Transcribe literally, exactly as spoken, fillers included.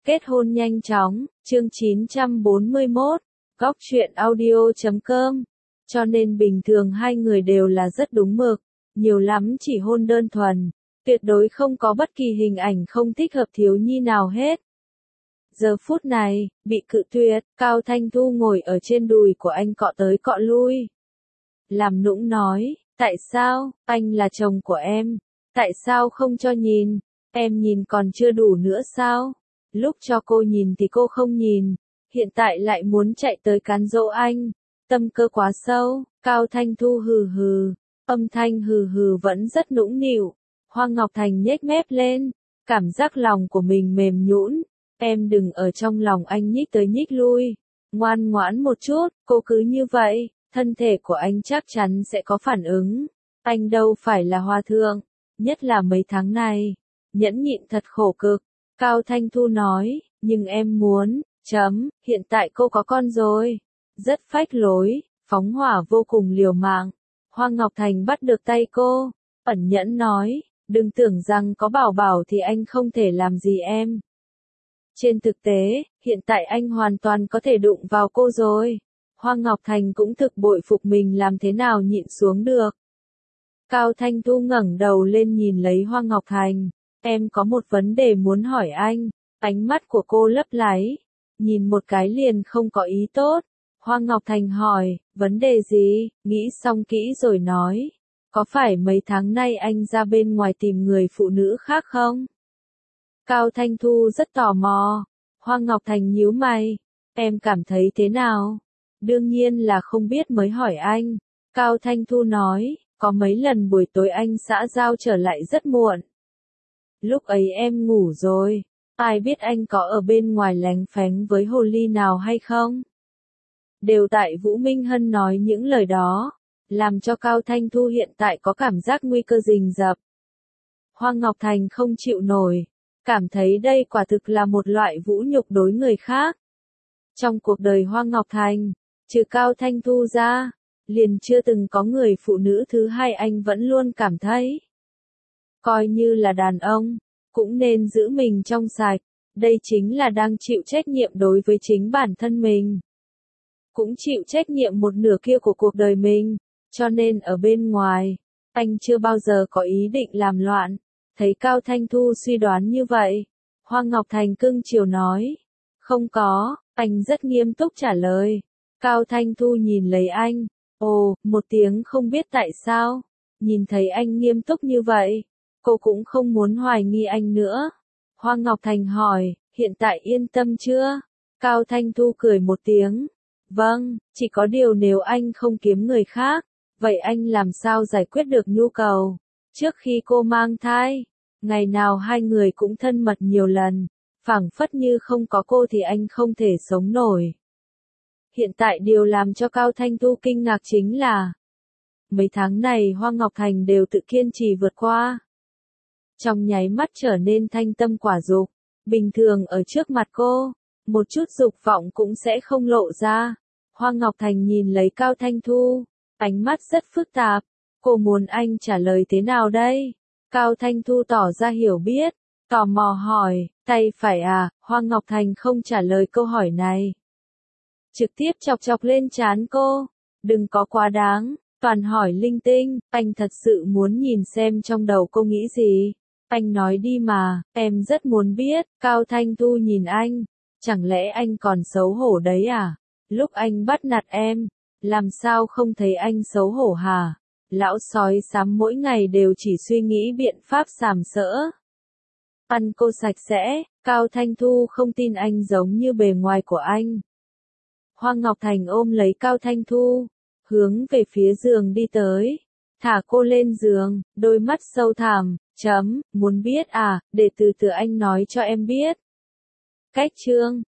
Kết hôn nhanh chóng, chương chín trăm bốn mươi mốt, góc truyện audio chấm com. Cho nên bình thường hai người đều là rất đúng mực, nhiều lắm chỉ hôn đơn thuần, tuyệt đối không có bất kỳ hình ảnh không thích hợp thiếu nhi nào hết. Giờ phút này, bị cự tuyệt, Cao Thanh Thu ngồi ở trên đùi của anh cọ tới cọ lui. Làm nũng nói, tại sao, anh là chồng của em, tại sao không cho nhìn, em nhìn còn chưa đủ nữa sao? Lúc cho cô nhìn thì cô không nhìn, hiện tại lại muốn chạy tới cán dỗ anh, tâm cơ quá sâu. Cao Thanh Thu hừ hừ, âm thanh hừ hừ vẫn rất nũng nịu. Hoa Ngọc Thành nhếch mép lên, cảm giác lòng của mình mềm nhũn. Em đừng ở trong lòng anh nhích tới nhích lui, ngoan ngoãn một chút, cô cứ như vậy, thân thể của anh chắc chắn sẽ có phản ứng. Anh đâu phải là hòa thượng, nhất là mấy tháng này, nhẫn nhịn thật khổ cực. Cao Thanh Thu nói, nhưng em muốn, chấm, hiện tại cô có con rồi. Rất phách lối, phóng hỏa vô cùng liều mạng. Hoa Ngọc Thành bắt được tay cô, ẩn nhẫn nói, đừng tưởng rằng có bảo bảo thì anh không thể làm gì em. Trên thực tế, hiện tại anh hoàn toàn có thể đụng vào cô rồi. Hoa Ngọc Thành cũng thực bội phục mình làm thế nào nhịn xuống được. Cao Thanh Thu ngẩng đầu lên nhìn lấy Hoa Ngọc Thành. Em có một vấn đề muốn hỏi anh. Ánh mắt của cô lấp láy, nhìn một cái liền không có ý tốt. Hoa Ngọc Thành hỏi, vấn đề gì? Nghĩ xong kỹ rồi nói. Có phải mấy tháng nay anh ra bên ngoài tìm người phụ nữ khác không? Cao Thanh Thu rất tò mò. Hoa Ngọc Thành nhíu mày. Em cảm thấy thế nào? Đương nhiên là không biết mới hỏi anh. Cao Thanh Thu nói, có mấy lần buổi tối anh xã giao trở lại rất muộn. Lúc ấy em ngủ rồi, ai biết anh có ở bên ngoài lén phén với hồ ly nào hay không? Đều tại Vũ Minh Hân nói những lời đó, làm cho Cao Thanh Thu hiện tại có cảm giác nguy cơ rình rập. Hoa Ngọc Thành không chịu nổi, cảm thấy đây quả thực là một loại vũ nhục đối người khác. Trong cuộc đời Hoa Ngọc Thành, trừ Cao Thanh Thu ra, liền chưa từng có người phụ nữ thứ hai anh vẫn luôn cảm thấy. Coi như là đàn ông, cũng nên giữ mình trong sạch, đây chính là đang chịu trách nhiệm đối với chính bản thân mình. Cũng chịu trách nhiệm một nửa kia của cuộc đời mình, cho nên ở bên ngoài, anh chưa bao giờ có ý định làm loạn. Thấy Cao Thanh Thu suy đoán như vậy, Hoa Ngọc Thành cưng chiều nói, không có, anh rất nghiêm túc trả lời. Cao Thanh Thu nhìn lấy anh, ồ, một tiếng không biết tại sao, nhìn thấy anh nghiêm túc như vậy, cô cũng không muốn hoài nghi anh nữa. Hoa Ngọc Thành hỏi, hiện tại yên tâm chưa? Cao Thanh Thu cười một tiếng, vâng, chỉ có điều nếu anh không kiếm người khác, vậy anh làm sao giải quyết được nhu cầu? Trước khi cô mang thai, ngày nào hai người cũng thân mật nhiều lần, phảng phất như không có cô thì anh không thể sống nổi. Hiện tại điều làm cho Cao Thanh Thu kinh ngạc chính là, mấy tháng này Hoa Ngọc Thành đều tự kiên trì vượt qua. Trong nháy mắt trở nên thanh tâm quả dục, bình thường ở trước mặt cô, một chút dục vọng cũng sẽ không lộ ra. Hoa Ngọc Thành nhìn lấy Cao Thanh Thu, ánh mắt rất phức tạp, cô muốn anh trả lời thế nào đây? Cao Thanh Thu tỏ ra hiểu biết, tò mò hỏi, tay phải à? Hoa Ngọc Thành không trả lời câu hỏi này. Trực tiếp chọc chọc lên trán cô, đừng có quá đáng, toàn hỏi linh tinh, anh thật sự muốn nhìn xem trong đầu cô nghĩ gì. Anh nói đi mà, em rất muốn biết. Cao Thanh Thu nhìn anh, chẳng lẽ anh còn xấu hổ đấy à? Lúc anh bắt nạt em, làm sao không thấy anh xấu hổ hả? Lão sói xám mỗi ngày đều chỉ suy nghĩ biện pháp sàm sỡ. Ăn cô sạch sẽ. Cao Thanh Thu không tin anh giống như bề ngoài của anh. Hoa Ngọc Thành ôm lấy Cao Thanh Thu, hướng về phía giường đi tới, thả cô lên giường, đôi mắt sâu thẳm, chấm, muốn biết à, để từ từ anh nói cho em biết. Cách chương